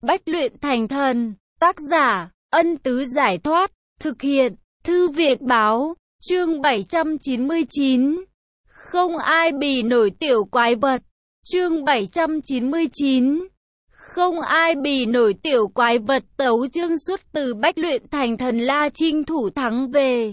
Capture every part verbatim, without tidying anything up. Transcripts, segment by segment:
Bách luyện thành thần. Tác giả, Ân Tứ Giải Thoát. Thực hiện, Thư Viện Báo. Chương bảy trăm chín mươi chín. Không ai bì nổi tiểu quái vật. Chương bảy trăm chín mươi chín. Không ai bì nổi tiểu quái vật. Tấu chương xuất từ Bách luyện thành thần. La Trinh thủ thắng về.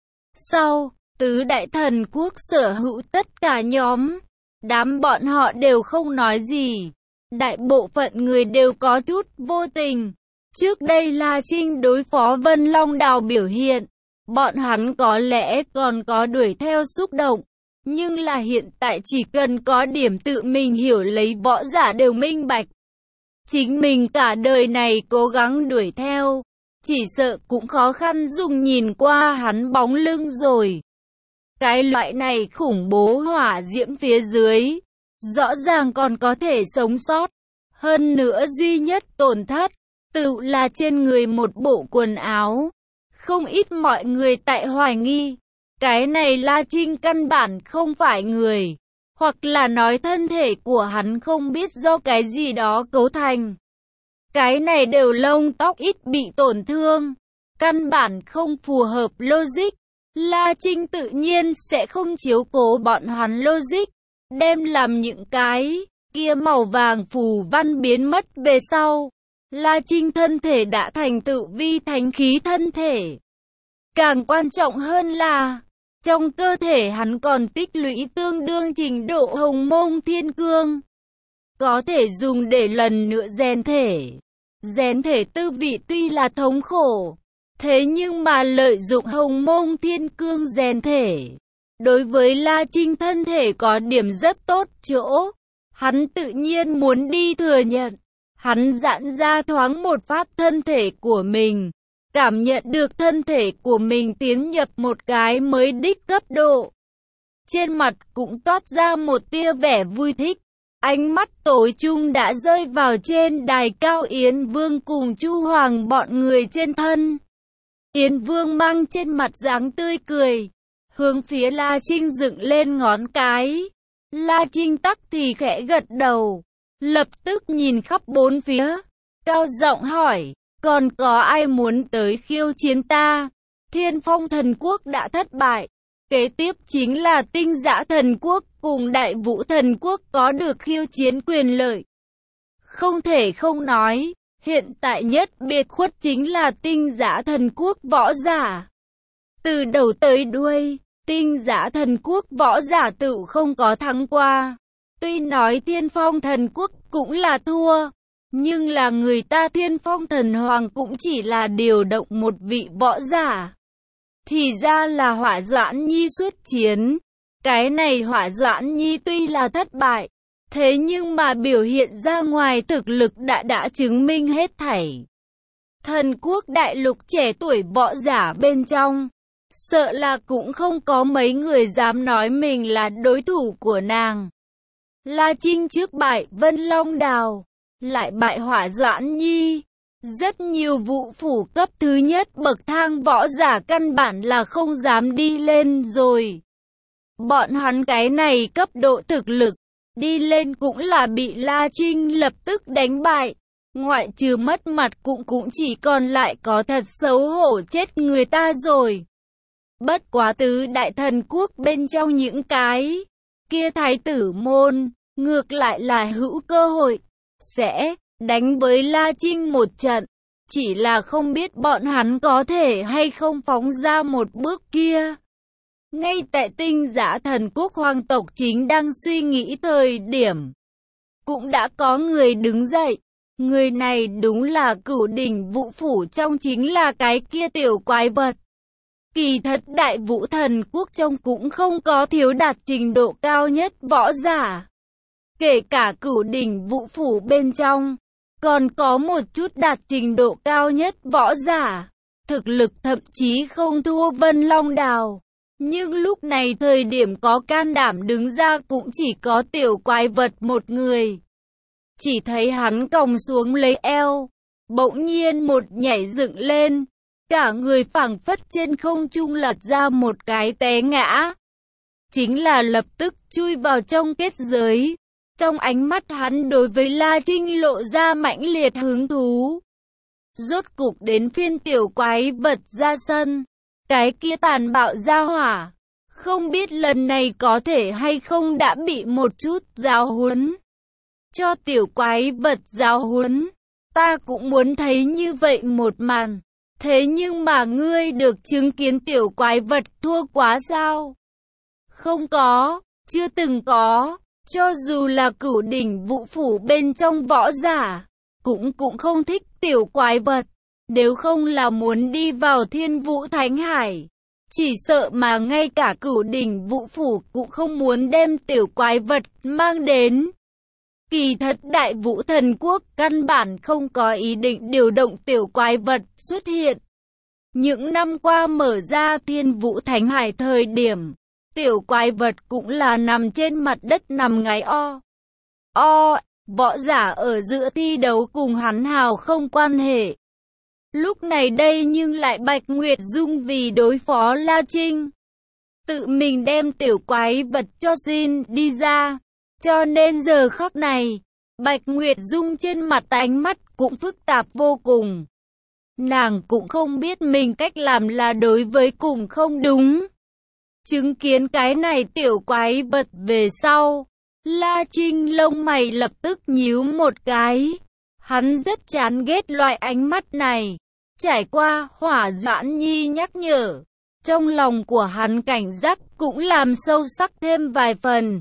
Sau, tứ đại thần quốc sở hữu tất cả nhóm. Đám bọn họ đều không nói gì. Đại bộ phận người đều có chút vô tình. Trước đây La Trinh đối phó Vân Long Đào biểu hiện, bọn hắn có lẽ còn có đuổi theo xúc động. Nhưng là hiện tại chỉ cần có điểm tự mình hiểu lấy, võ giả đều minh bạch. Chính mình cả đời này cố gắng đuổi theo, chỉ sợ cũng khó khăn dùng nhìn qua hắn bóng lưng rồi. Cái loại này khủng bố hỏa diễm phía dưới, rõ ràng còn có thể sống sót. Hơn nữa duy nhất tổn thất, tự là trên người một bộ quần áo. Không ít mọi người tại hoài nghi, cái này La Trinh căn bản không phải người, hoặc là nói thân thể của hắn không biết do cái gì đó cấu thành. Cái này đều lông tóc ít bị tổn thương, căn bản không phù hợp logic. La Trinh tự nhiên sẽ không chiếu cố bọn hắn logic, đem làm những cái kia màu vàng phù văn biến mất về sau. La Trinh thân thể đã thành tựu vi thánh khí thân thể. Càng quan trọng hơn là, trong cơ thể hắn còn tích lũy tương đương trình độ hồng mông thiên cương. Có thể dùng để lần nữa rèn thể. Rèn thể tư vị tuy là thống khổ, thế nhưng mà lợi dụng hồng mông thiên cương rèn thể, đối với La Trinh thân thể có điểm rất tốt chỗ. Hắn tự nhiên muốn đi thừa nhận. Hắn giãn ra thoáng một phát thân thể của mình, cảm nhận được thân thể của mình tiến nhập một cái mới đích cấp độ. Trên mặt cũng toát ra một tia vẻ vui thích. Ánh mắt tối trung đã rơi vào trên đài cao Yến Vương cùng Chu Hoàng bọn người trên thân. Yến Vương mang trên mặt dáng tươi cười, hướng phía La Trinh dựng lên ngón cái. La Trinh tắc thì khẽ gật đầu, lập tức nhìn khắp bốn phía, cao giọng hỏi, còn có ai muốn tới khiêu chiến ta? Thiên Phong thần quốc đã thất bại, kế tiếp chính là Tinh Dã thần quốc cùng Đại Vũ thần quốc có được khiêu chiến quyền lợi. Không thể không nói, hiện tại nhất biệt khuất chính là Tinh Dã thần quốc võ giả. Từ đầu tới đuôi, Tinh Dã thần quốc võ giả tự không có thắng qua. Tuy nói Thiên Phong thần quốc cũng là thua, nhưng là người ta Thiên Phong thần hoàng cũng chỉ là điều động một vị võ giả. Thì ra là Hỏa Doãn Nhi xuất chiến. Cái này Hỏa Doãn Nhi tuy là thất bại, thế nhưng mà biểu hiện ra ngoài thực lực đã đã chứng minh hết thảy. Thần quốc đại lục trẻ tuổi võ giả bên trong, sợ là cũng không có mấy người dám nói mình là đối thủ của nàng. La Trinh trước bại Vân Long Đào, lại bại Hỏa Doãn Nhi. Rất nhiều vũ phủ cấp thứ nhất bậc thang võ giả căn bản là không dám đi lên rồi. Bọn hắn cái này cấp độ thực lực, đi lên cũng là bị La Trinh lập tức đánh bại. Ngoại trừ mất mặt cũng cũng chỉ còn lại có thật xấu hổ chết người ta rồi. Bất quá tứ đại thần quốc bên trong những cái kia thái tử môn, ngược lại là hữu cơ hội sẽ đánh với La Trinh một trận. Chỉ là không biết bọn hắn có thể hay không phóng ra một bước kia. Ngay tại Tinh Dã thần quốc hoàng tộc chính đang suy nghĩ thời điểm, cũng đã có người đứng dậy. Người này đúng là Cửu đỉnh vũ phủ trong chính là cái kia tiểu quái vật. Kỳ thật Đại Vũ thần quốc trong cũng không có thiếu đạt trình độ cao nhất võ giả. Kể cả Cửu đỉnh vũ phủ bên trong, còn có một chút đạt trình độ cao nhất võ giả. Thực lực thậm chí không thua Vân Long Đào. Nhưng lúc này thời điểm có can đảm đứng ra cũng chỉ có tiểu quái vật một người. Chỉ thấy hắn còng xuống lấy eo, bỗng nhiên một nhảy dựng lên. Cả người phảng phất trên không trung lật ra một cái té ngã. Chính là lập tức chui vào trong kết giới. Trong ánh mắt hắn đối với La Trinh lộ ra mãnh liệt hứng thú. Rốt cục đến phiên tiểu quái vật ra sân. Cái kia tàn bạo ra hỏa. Không biết lần này có thể hay không đã bị một chút giáo huấn. Cho tiểu quái vật giáo huấn. Ta cũng muốn thấy như vậy một màn. Thế nhưng mà ngươi được chứng kiến tiểu quái vật thua quá sao? Không có, chưa từng có. Cho dù là cửu đỉnh vũ phủ bên trong võ giả, cũng cũng không thích tiểu quái vật. Nếu không là muốn đi vào thiên vũ thánh hải, chỉ sợ mà ngay cả cửu đỉnh vũ phủ cũng không muốn đem tiểu quái vật mang đến. Kỳ thật đại vũ thần quốc căn bản không có ý định điều động tiểu quái vật xuất hiện. Những năm qua mở ra thiên vũ thánh hải thời điểm, tiểu quái vật cũng là nằm trên mặt đất nằm ngáy o. O, võ giả ở giữa thi đấu cùng hắn hào không quan hệ. Lúc này đây nhưng lại Bạch Nguyệt Dung vì đối phó La Trinh. Tự mình đem tiểu quái vật cho xin đi ra. Cho nên giờ khắc này, Bạch Nguyệt Dung trên mặt ánh mắt cũng phức tạp vô cùng. Nàng cũng không biết mình cách làm là đối với cùng không đúng. Chứng kiến cái này tiểu quái vật về sau, La Trinh lông mày lập tức nhíu một cái. Hắn rất chán ghét loại ánh mắt này. Trải qua Hỏa Doãn Nhi nhắc nhở, trong lòng của hắn cảnh giác cũng làm sâu sắc thêm vài phần.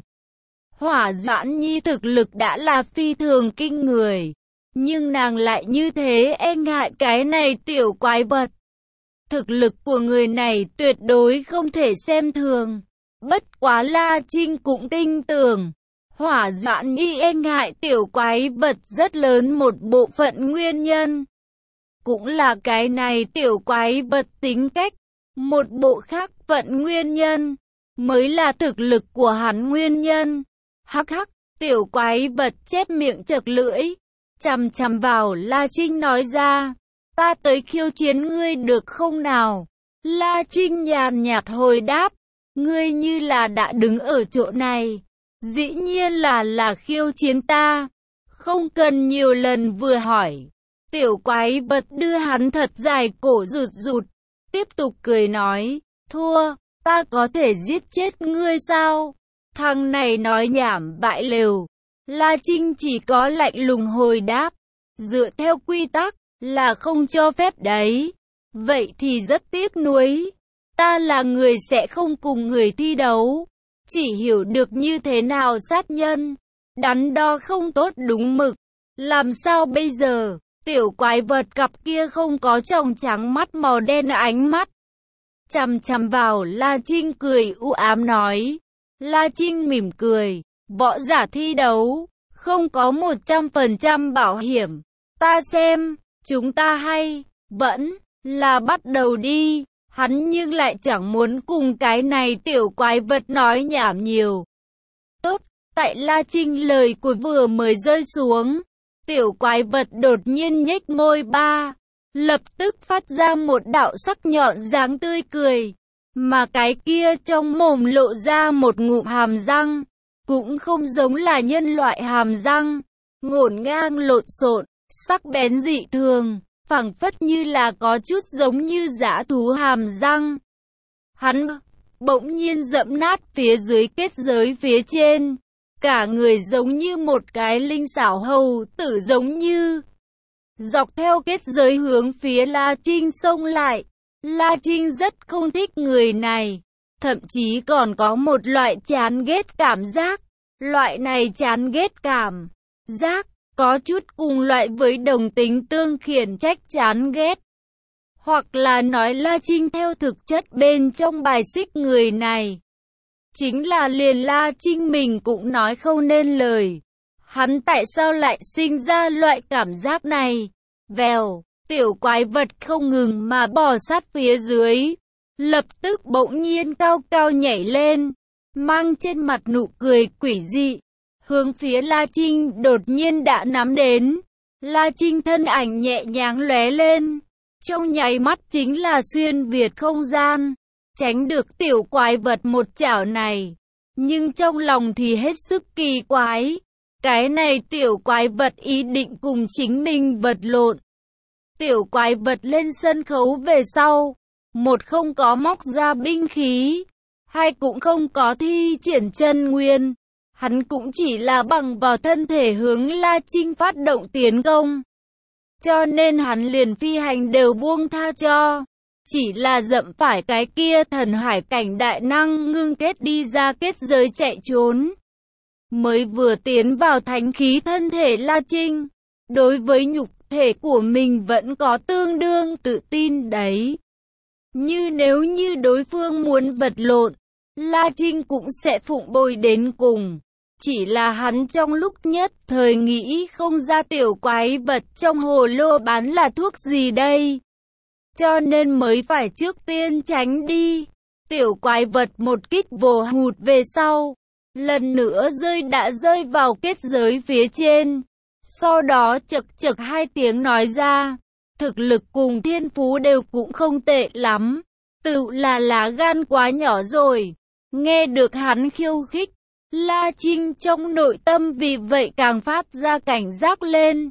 Hỏa Doãn Nhi thực lực đã là phi thường kinh người, nhưng nàng lại như thế e ngại cái này tiểu quái vật. Thực lực của người này tuyệt đối không thể xem thường. Bất quá La Trinh cũng tin tưởng, Hỏa Doãn Nhi e ngại tiểu quái vật rất lớn một bộ phận nguyên nhân. Cũng là cái này tiểu quái vật tính cách, một bộ khác phận nguyên nhân, mới là thực lực của hắn nguyên nhân. Hắc hắc, tiểu quái vật chép miệng chật lưỡi, chằm chằm vào La Trinh nói ra, ta tới khiêu chiến ngươi được không nào? La Trinh nhàn nhạt hồi đáp, ngươi như là đã đứng ở chỗ này, dĩ nhiên là là khiêu chiến ta, không cần nhiều lần vừa hỏi. Tiểu quái vật đưa hắn thật dài cổ rụt rụt, tiếp tục cười nói, thua, ta có thể giết chết ngươi sao? Thằng này nói nhảm bại lều. La Trinh chỉ có lạnh lùng hồi đáp, dựa theo quy tắc, là không cho phép đấy. Vậy thì rất tiếc nuối, ta là người sẽ không cùng người thi đấu, chỉ hiểu được như thế nào sát nhân, đắn đo không tốt đúng mực. Làm sao bây giờ? Tiểu quái vật cặp kia không có tròng trắng mắt màu đen ánh mắt. Chằm chằm vào La Trinh cười u ám nói. La Trinh mỉm cười, võ giả thi đấu, không có một trăm phần trăm bảo hiểm. Ta xem, chúng ta hay, vẫn, là bắt đầu đi. Hắn nhưng lại chẳng muốn cùng cái này tiểu quái vật nói nhảm nhiều. Tốt, tại La Trinh lời của vừa mới rơi xuống. Tiểu quái vật đột nhiên nhếch môi ba, lập tức phát ra một đạo sắc nhọn dáng tươi cười, mà cái kia trong mồm lộ ra một ngụm hàm răng, cũng không giống là nhân loại hàm răng, ngổn ngang lộn xộn, sắc bén dị thường, phảng phất như là có chút giống như dã thú hàm răng. Hắn bỗng nhiên dẫm nát phía dưới kết giới phía trên. Cả người giống như một cái linh xảo hầu tử giống như. Dọc theo kết giới hướng phía La Trinh xông lại. La Trinh rất không thích người này. Thậm chí còn có một loại chán ghét cảm giác. Loại này chán ghét cảm giác có chút cùng loại với đồng tính tương khiển trách chán ghét. Hoặc là nói La Trinh theo thực chất bên trong bài xích người này. Chính là liền La Trinh mình cũng nói không nên lời. Hắn tại sao lại sinh ra loại cảm giác này? Vèo, tiểu quái vật không ngừng mà bò sát phía dưới. Lập tức bỗng nhiên cao cao nhảy lên, mang trên mặt nụ cười quỷ dị. Hướng phía La Trinh đột nhiên đã nắm đến. La Trinh thân ảnh nhẹ nhàng lóe lên. Trong nháy mắt chính là xuyên việt không gian. Tránh được tiểu quái vật một chảo này. Nhưng trong lòng thì hết sức kỳ quái. Cái này tiểu quái vật ý định cùng chính mình vật lộn. Tiểu quái vật lên sân khấu về sau, một không có móc ra binh khí, hai cũng không có thi triển chân nguyên. Hắn cũng chỉ là bằng vào thân thể hướng La Trinh phát động tiến công. Cho nên hắn liền phi hành đều buông tha cho. Chỉ là dậm phải cái kia thần hải cảnh đại năng ngưng kết đi ra kết giới chạy trốn. Mới vừa tiến vào thánh khí thân thể La Trinh, đối với nhục thể của mình vẫn có tương đương tự tin đấy. Như nếu như đối phương muốn vật lộn, La Trinh cũng sẽ phụng bồi đến cùng. Chỉ là hắn trong lúc nhất thời nghĩ không ra tiểu quái vật trong hồ lô bán là thuốc gì đây. Cho nên mới phải trước tiên tránh đi. Tiểu quái vật một kích vồ hụt về sau, lần nữa rơi đã rơi vào kết giới phía trên. Sau đó chật chật hai tiếng nói ra, thực lực cùng thiên phú đều cũng không tệ lắm. Tự là lá gan quá nhỏ rồi. Nghe được hắn khiêu khích, La Trinh trong nội tâm vì vậy càng phát ra cảnh giác lên.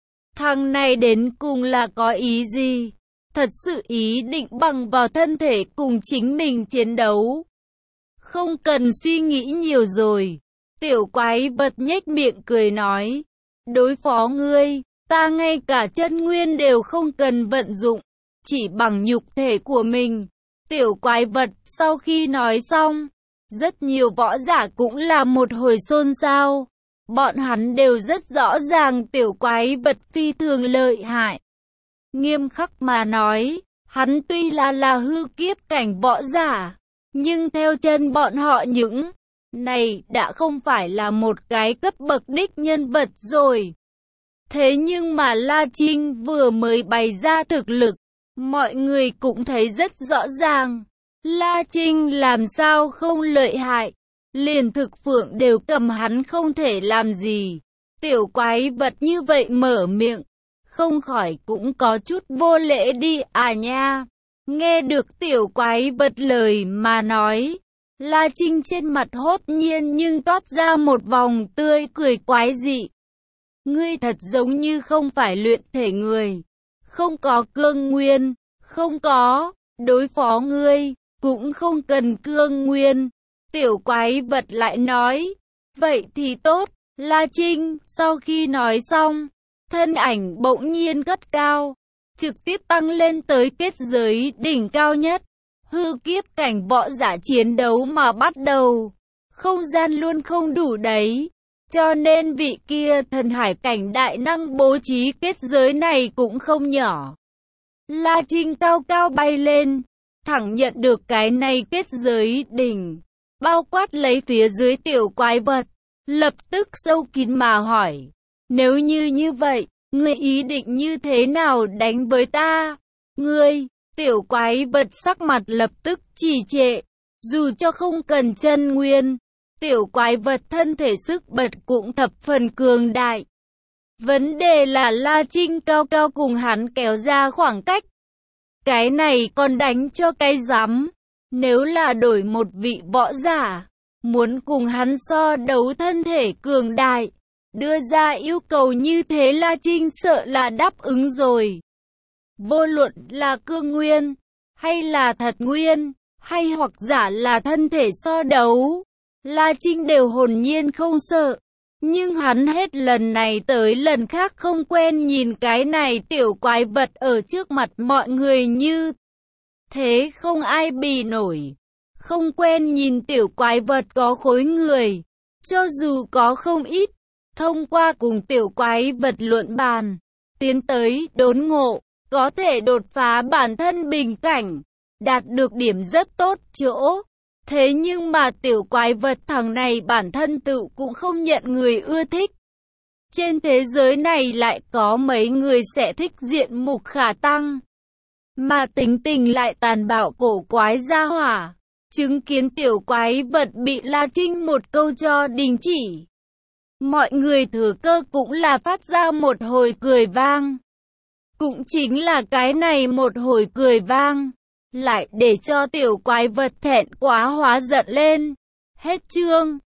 Thằng này đến cùng là có ý gì? Thật sự ý định bằng vào thân thể cùng chính mình chiến đấu. Không cần suy nghĩ nhiều rồi. Tiểu quái vật nhếch miệng cười nói. Đối phó ngươi, ta ngay cả chân nguyên đều không cần vận dụng. Chỉ bằng nhục thể của mình. Tiểu quái vật sau khi nói xong, rất nhiều võ giả cũng là một hồi xôn xao. Bọn hắn đều rất rõ ràng tiểu quái vật phi thường lợi hại. Nghiêm khắc mà nói, hắn tuy là là hư kiếp cảnh võ giả, nhưng theo chân bọn họ những này đã không phải là một cái cấp bậc đích nhân vật rồi. Thế nhưng mà La Trinh vừa mới bày ra thực lực, mọi người cũng thấy rất rõ ràng. La Trinh làm sao không lợi hại, liền thực phượng đều cầm hắn không thể làm gì. Tiểu quái vật như vậy mở miệng, không khỏi cũng có chút vô lễ đi à nha. Nghe được tiểu quái vật lời mà nói, La Trinh trên mặt hốt nhiên nhưng toát ra một vòng tươi cười quái dị. Ngươi thật giống như không phải luyện thể người, không có cương nguyên, không có, đối phó ngươi, cũng không cần cương nguyên. Tiểu quái vật lại nói, vậy thì tốt. La Trinh sau khi nói xong, thân ảnh bỗng nhiên cất cao, trực tiếp tăng lên tới kết giới đỉnh cao nhất. Hư kiếp cảnh võ giả chiến đấu mà bắt đầu, không gian luôn không đủ đấy. Cho nên vị kia thần hải cảnh đại năng bố trí kết giới này cũng không nhỏ. La Trinh cao cao bay lên, thẳng nhận được cái này kết giới đỉnh, bao quát lấy phía dưới tiểu quái vật, lập tức sâu kín mà hỏi. Nếu như như vậy, ngươi ý định như thế nào đánh với ta? Ngươi, tiểu quái vật sắc mặt lập tức trì trệ, dù cho không cần chân nguyên. Tiểu quái vật thân thể sức bật cũng thập phần cường đại. Vấn đề là La Trinh cao cao cùng hắn kéo ra khoảng cách. Cái này còn đánh cho cái rắm. Nếu là đổi một vị võ giả, muốn cùng hắn so đấu thân thể cường đại, đưa ra yêu cầu như thế La Trinh sợ là đáp ứng rồi. Vô luận là cương nguyên, hay là thật nguyên, hay hoặc giả là thân thể so đấu, La Trinh đều hồn nhiên không sợ. Nhưng hắn hết lần này tới lần khác không quen nhìn cái này tiểu quái vật ở trước mặt mọi người như thế không ai bì nổi. Không quen nhìn tiểu quái vật có khối người, cho dù có không ít, thông qua cùng tiểu quái vật luận bàn, tiến tới đốn ngộ, có thể đột phá bản thân bình cảnh, đạt được điểm rất tốt chỗ. Thế nhưng mà tiểu quái vật thằng này bản thân tự cũng không nhận người ưa thích. Trên thế giới này lại có mấy người sẽ thích diện mục khả tăng, mà tính tình lại tàn bạo cổ quái gia hỏa. Chứng kiến tiểu quái vật bị La Trinh một câu cho đình chỉ, mọi người thừa cơ cũng là phát ra một hồi cười vang. Cũng chính là cái này một hồi cười vang, lại để cho tiểu quái vật thẹn quá hóa giận lên. Hết chương.